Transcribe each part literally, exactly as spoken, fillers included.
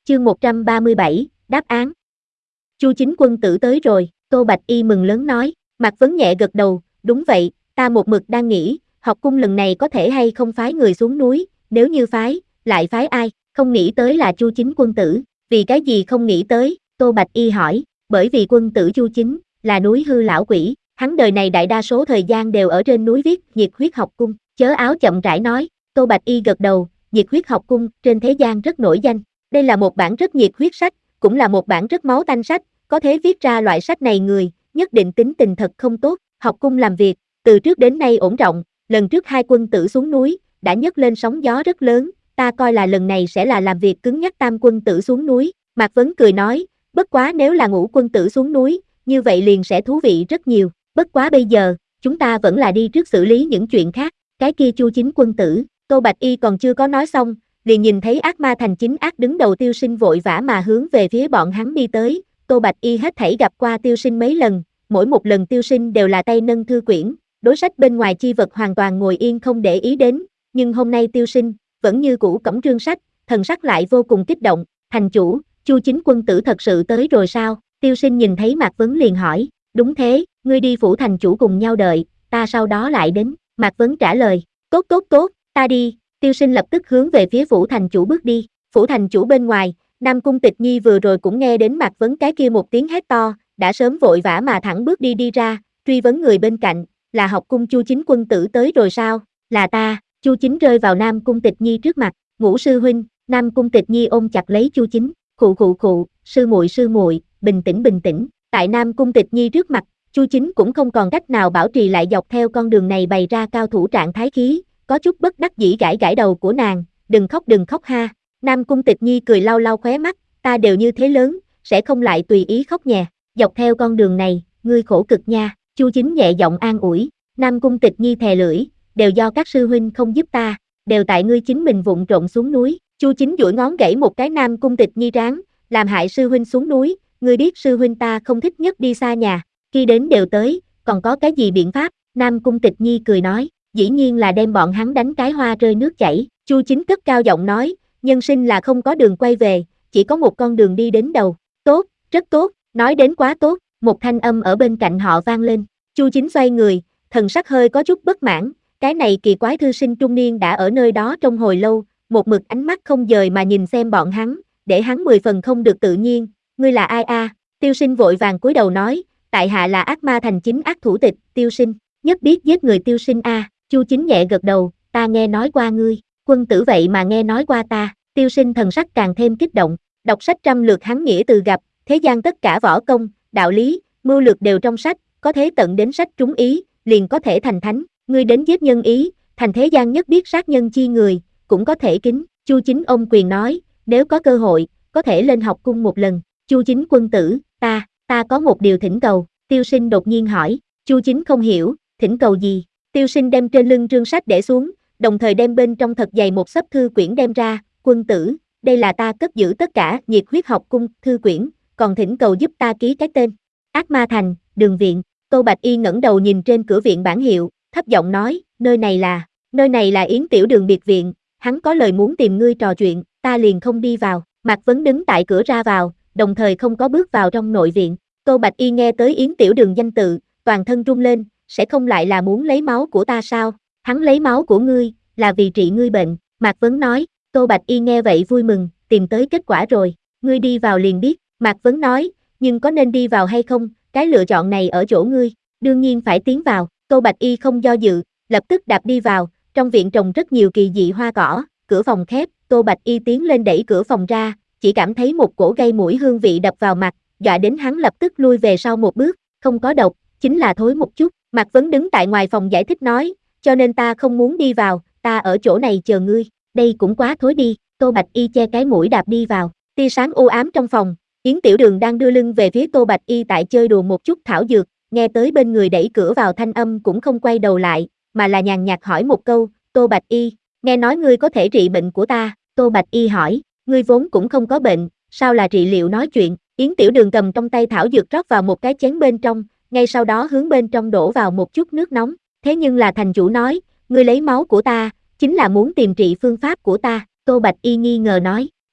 Chương một trăm ba mươi bảy, đáp án. Chu Chính Quân tử tới rồi, Tô Bạch Y mừng lớn nói, Mạc Vấn nhẹ gật đầu, đúng vậy, ta một mực đang nghĩ, học cung lần này có thể hay không phái người xuống núi, nếu như phái, lại phái ai, không nghĩ tới là Chu Chính Quân tử, vì cái gì không nghĩ tới, Tô Bạch Y hỏi, bởi vì quân tử Chu Chính, là núi hư lão quỷ, hắn đời này đại đa số thời gian đều ở trên núi viết nhiệt huyết học cung, Chớ Áo chậm rãi nói, Tô Bạch Y gật đầu, nhiệt huyết học cung, trên thế gian rất nổi danh, đây là một bản rất nhiệt huyết sách, cũng là một bản rất máu tanh sách, có thể viết ra loại sách này người, nhất định tính tình thật không tốt, học cung làm việc, từ trước đến nay ổn trọng, lần trước hai quân tử xuống núi, đã nhấc lên sóng gió rất lớn, ta coi là lần này sẽ là làm việc cứng nhắc tam quân tử xuống núi, Mạc Vấn cười nói, bất quá nếu là ngũ quân tử xuống núi, như vậy liền sẽ thú vị rất nhiều, bất quá bây giờ, chúng ta vẫn là đi trước xử lý những chuyện khác, cái kia Chu Chính Quân tử, Tô Bạch Y còn chưa có nói xong, liền nhìn thấy ác ma thành chính ác đứng đầu Tiêu Sinh vội vã mà hướng về phía bọn hắn đi tới, Tô Bạch Y hết thảy gặp qua Tiêu Sinh mấy lần, mỗi một lần Tiêu Sinh đều là tay nâng thư quyển, đối sách bên ngoài chi vật hoàn toàn ngồi yên không để ý đến, nhưng hôm nay Tiêu Sinh, vẫn như cũ cõng trương sách, thần sắc lại vô cùng kích động, thành chủ, Chu Chính Quân tử thật sự tới rồi sao? Tiêu Sinh nhìn thấy Mạc Vấn liền hỏi, đúng thế, ngươi đi phủ thành chủ cùng nhau đợi, ta sau đó lại đến, Mạc Vấn trả lời, tốt tốt tốt, ta đi, Tiêu Sinh lập tức hướng về phía phủ thành chủ bước đi, phủ thành chủ bên ngoài, Nam Cung Tịch Nhi vừa rồi cũng nghe đến Mạc Vấn cái kia một tiếng hét to, đã sớm vội vã mà thẳng bước đi đi ra, truy vấn người bên cạnh, là học cung Chu Chính Quân tử tới rồi sao, là ta, Chu Chính rơi vào Nam Cung Tịch Nhi trước mặt, Ngũ sư huynh, Nam Cung Tịch Nhi ôm chặt lấy Chu Chính, khụ khụ khụ, sư muội sư muội, bình tĩnh bình tĩnh, tại Nam Cung Tịch Nhi trước mặt, Chu Chính cũng không còn cách nào bảo trì lại dọc theo con đường này bày ra cao thủ trạng thái khí, có chút bất đắc dĩ gãi gãi đầu của nàng, đừng khóc đừng khóc ha, Nam Cung Tịch Nhi cười lau lau khóe mắt, ta đều như thế lớn, sẽ không lại tùy ý khóc nhè, dọc theo con đường này, ngươi khổ cực nha, Chu Chính nhẹ giọng an ủi, Nam Cung Tịch Nhi thè lưỡi, đều do các sư huynh không giúp ta, đều tại ngươi chính mình vụng trộn xuống núi, Chu Chính duỗi ngón gãy một cái Nam Cung Tịch Nhi trán, làm hại sư huynh xuống núi, ngươi biết sư huynh ta không thích nhất đi xa nhà, khi đến đều tới, còn có cái gì biện pháp, Nam Cung Tịch Nhi cười nói, dĩ nhiên là đem bọn hắn đánh cái hoa rơi nước chảy, Chu Chính cất cao giọng nói, nhân sinh là không có đường quay về, chỉ có một con đường đi đến đầu, tốt, rất tốt, nói đến quá tốt, một thanh âm ở bên cạnh họ vang lên, Chu Chính xoay người, thần sắc hơi có chút bất mãn, cái này kỳ quái thư sinh trung niên đã ở nơi đó trong hồi lâu, một mực ánh mắt không dời mà nhìn xem bọn hắn, để hắn mười phần không được tự nhiên, ngươi là ai a? Tiêu Sinh vội vàng cúi đầu nói, tại hạ là ác ma thành chính ác thủ tịch, Tiêu Sinh, nhất biết giết người Tiêu Sinh a, Chu Chính nhẹ gật đầu, ta nghe nói qua ngươi, quân tử vậy mà nghe nói qua ta, Tiêu Sinh thần sắc càng thêm kích động, đọc sách trăm lượt hắn nghĩa từ gặp, thế gian tất cả võ công, đạo lý, mưu lược đều trong sách, có thế tận đến sách trúng ý, liền có thể thành thánh, ngươi đến giết nhân ý, thành thế gian nhất biết sát nhân chi người, cũng có thể kính, Chu Chính ôm quyền nói, nếu có cơ hội, có thể lên học cung một lần, Chu Chính quân tử, ta, ta có một điều thỉnh cầu, Tiêu Sinh đột nhiên hỏi, Chu Chính không hiểu, thỉnh cầu gì, Tiêu Sinh đem trên lưng trương sách để xuống, đồng thời đem bên trong thật dày một xấp thư quyển đem ra, quân tử, đây là ta cất giữ tất cả nhiệt huyết học cung, thư quyển, còn thỉnh cầu giúp ta ký cái tên, Ác Ma Thành, Đường Viện, Tô Bạch Y ngẩng đầu nhìn trên cửa viện bản hiệu, thấp giọng nói, nơi này là, nơi này là Yến Tiểu Đường biệt viện, hắn có lời muốn tìm ngươi trò chuyện, ta liền không đi vào, Mạc Vấn đứng tại cửa ra vào, đồng thời không có bước vào trong nội viện, Tô Bạch Y nghe tới Yến Tiểu Đường danh tự, toàn thân run lên, sẽ không lại là muốn lấy máu của ta sao, hắn lấy máu của ngươi, là vì trị ngươi bệnh, Mạc Vấn nói, Tô Bạch Y nghe vậy vui mừng, tìm tới kết quả rồi, ngươi đi vào liền biết, Mạc Vấn nói, nhưng có nên đi vào hay không, cái lựa chọn này ở chỗ ngươi, đương nhiên phải tiến vào, Tô Bạch Y không do dự, lập tức đạp đi vào, trong viện trồng rất nhiều kỳ dị hoa cỏ, cửa phòng khép, Tô Bạch Y tiến lên đẩy cửa phòng ra, chỉ cảm thấy một cổ gây mũi hương vị đập vào mặt, dọa đến hắn lập tức lui về sau một bước, không có độc, chính là thối một chút, Mạc Vấn đứng tại ngoài phòng giải thích nói, cho nên ta không muốn đi vào, ta ở chỗ này chờ ngươi, đây cũng quá thối đi, Tô Bạch Y che cái mũi đạp đi vào, tia sáng u ám trong phòng, Yến Tiểu Đường đang đưa lưng về phía Tô Bạch Y tại chơi đùa một chút thảo dược, nghe tới bên người đẩy cửa vào thanh âm cũng không quay đầu lại, mà là nhàn nhạt hỏi một câu, Tô Bạch Y, nghe nói ngươi có thể trị bệnh của ta, Tô Bạch Y hỏi, ngươi vốn cũng không có bệnh, sao là trị liệu nói chuyện, Yến Tiểu Đường cầm trong tay thảo dược rót vào một cái chén bên trong, ngay sau đó hướng bên trong đổ vào một chút nước nóng, thế nhưng là thành chủ nói, ngươi lấy máu của ta, chính là muốn tìm trị phương pháp của ta, Tô Bạch Y nghi ngờ nói,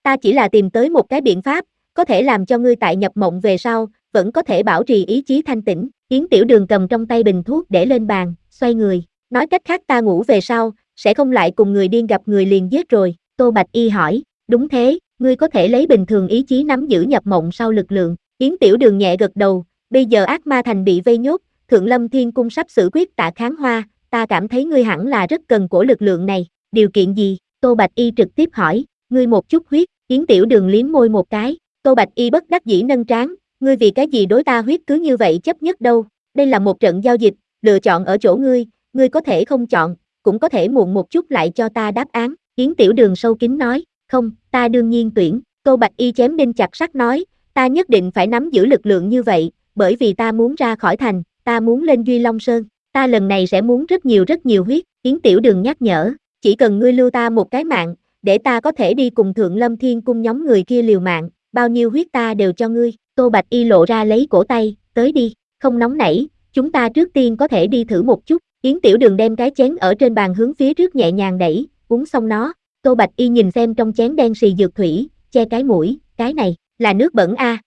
ta chỉ là tìm tới một cái biện pháp, có thể làm cho ngươi tại nhập mộng về sau, vẫn có thể bảo trì ý chí thanh tĩnh. Yến Tiểu Đường cầm trong tay bình thuốc để lên bàn, xoay người, nói cách khác ta ngủ về sau, sẽ không lại cùng người điên gặp người liền giết rồi. Tô Bạch Y hỏi, đúng thế, ngươi có thể lấy bình thường ý chí nắm giữ nhập mộng sau lực lượng. Yến Tiểu Đường nhẹ gật đầu, bây giờ ác ma thành bị vây nhốt, Thượng Lâm Thiên Cung sắp xử quyết Tạ Kháng Hoa, ta cảm thấy ngươi hẳn là rất cần cổ lực lượng này, điều kiện gì? Tô Bạch Y trực tiếp hỏi, ngươi một chút huyết. Yến Tiểu Đường liếm môi một cái, Tô Bạch Y bất đắc dĩ nâng trán, ngươi vì cái gì đối ta huyết cứ như vậy chấp nhất đâu, đây là một trận giao dịch, lựa chọn ở chỗ ngươi, ngươi có thể không chọn, cũng có thể muộn một chút lại cho ta đáp án. Yến Tiểu Đường sâu kín nói, không, ta đương nhiên tuyển. Tô Bạch Y chém đinh chặt sắt nói, ta nhất định phải nắm giữ lực lượng như vậy, bởi vì ta muốn ra khỏi thành, ta muốn lên Duy Long Sơn, ta lần này sẽ muốn rất nhiều rất nhiều huyết. Yến Tiểu Đường nhắc nhở, chỉ cần ngươi lưu ta một cái mạng, để ta có thể đi cùng Thượng Lâm Thiên Cung nhóm người kia liều mạng, bao nhiêu huyết ta đều cho ngươi. Tô Bạch Y lộ ra lấy cổ tay, tới đi, không nóng nảy, chúng ta trước tiên có thể đi thử một chút. Yến Tiểu Đường đem cái chén ở trên bàn hướng phía trước nhẹ nhàng đẩy, uống xong nó. Tô Bạch Y nhìn xem trong chén đen xì dược thủy, che cái mũi, cái này, là nước bẩn a.